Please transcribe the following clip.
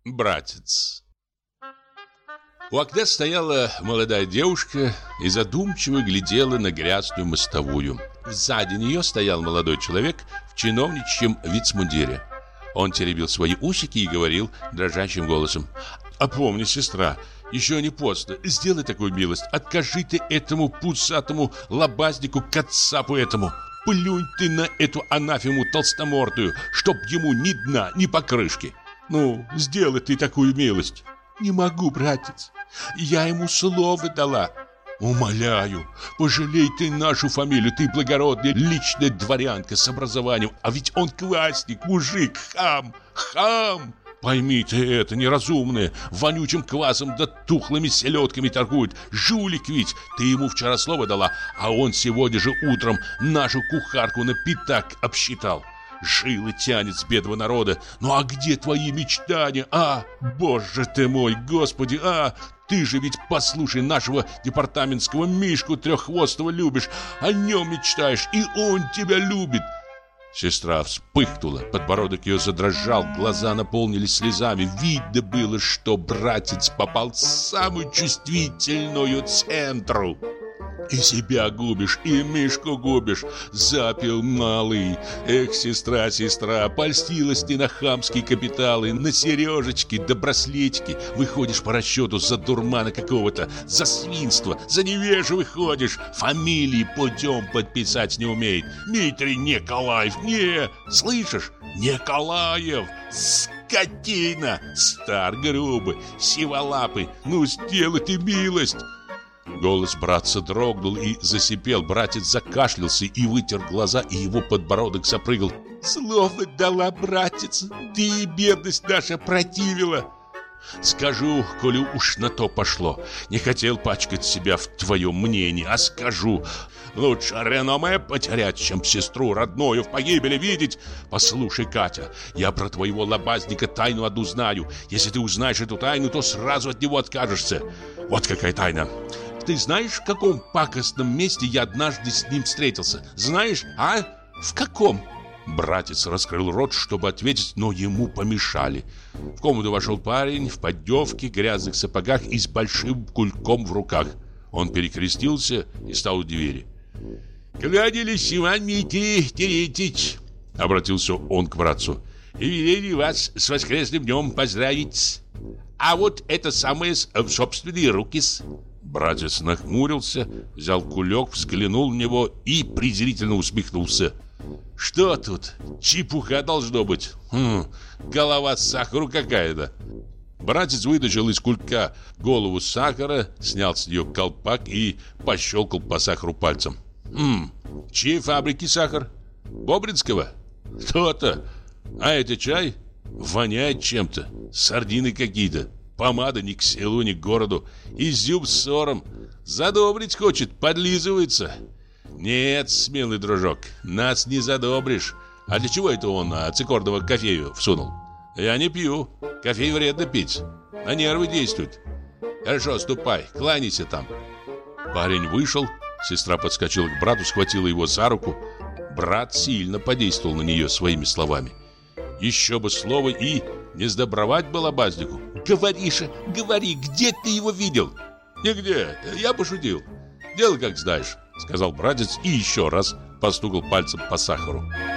Братец. У окна стояла молодая девушка и задумчиво глядела на грязную мостовую. Сзади нее стоял молодой человек в чиновничьем вицмундире. Он теребил свои усики и говорил дрожащим голосом: «Опомни, сестра, еще не поздно. Сделай такую милость. Откажи ты этому пусатому лобазнику, кацапу этому. Плюнь ты на эту анафему толстомордую, чтоб ему ни дна, ни покрышки. Ну, сделай ты такую милость». «Не могу, братец. Я ему слово дала». «Умоляю, пожалей ты нашу фамилию. Ты благородная личная дворянка с образованием, а ведь он квасник, мужик, хам. Пойми ты это, неразумное, вонючим квасом да тухлыми селедками торгует. Жулик ведь, ты ему вчера слово дала, а он сегодня же утром нашу кухарку на пятак обсчитал. Жилы тянет с бедного народа. Ну а где твои мечтания? Боже ты мой, Господи, ты же ведь, послушай, нашего департаментского Мишку треххвостого любишь, о нем мечтаешь, и он тебя любит». Сестра вспыхнула, подбородок ее задрожал, глаза наполнились слезами. Видно было, что братец попал в самую чувствительную центру. «И себя губишь, и Мишку губишь», — запил малый. «Эх, сестра, польстилась ты на хамские капиталы, на сережечки да браслетики. Выходишь по расчету за дурмана какого-то, за свинство, за невежу выходишь. Фамилии путем подписать не умеет. Дмитрий Николаев, слышишь? Николаев, скотина, стар грубый, сиволапый. Ну, сделай ты милость». Голос братца дрогнул и засипел. Братец закашлялся и вытер глаза, и его подбородок запрыгал. «Слово дала, братец, ты и бедность наша противила». «Скажу, коли уж на то пошло. Не хотел пачкать себя в твоем мнении, а скажу. Лучше реноме потерять, чем сестру родную в погибели видеть. Послушай, Катя, я про твоего лобазника тайну одну знаю. Если ты узнаешь эту тайну, то сразу от него откажешься. Вот какая тайна. Ты знаешь, в каком пакостном месте я однажды с ним встретился? Знаешь, В каком?» Братец раскрыл рот, чтобы ответить, но ему помешали. В комнату вошел парень в поддевке, грязных сапогах и с большим кульком в руках. Он перекрестился и стал у двери. «Кланялись, Иван Терентьевич», — обратился он к братцу, — «и велели вас с воскресным днем поздравить. А вот это самое в собственные руки-с». Братец нахмурился, взял кулек, взглянул на него и презрительно усмехнулся. «Что тут? Чепуха должно быть. Голова сахару какая-то». Братец вытащил из кулька голову сахара, снял с нее колпак и пощелкал по сахару пальцем. Чьей фабрики сахар? Бобринского? То-то. А это чай? Воняет чем-то. Сардины какие-то. Помада ни к селу, ни к городу. Изюм с сором. Задобрить хочет, подлизывается. Нет, смелый дружок, нас не задобришь. А для чего это он цикорного кофею всунул? Я не пью. Кофей вредно пить. На нервы действует. Хорошо, ступай, кланяйся там. Парень вышел. Сестра подскочила к брату, схватила его за руку. Брат сильно подействовал на нее своими словами. Еще бы слово и не сдобровать было базнику. «Говори же, говори, где ты его видел?» «Нигде, я пошутил. Делай, как знаешь», — сказал братец и еще раз постукал пальцем по сахару.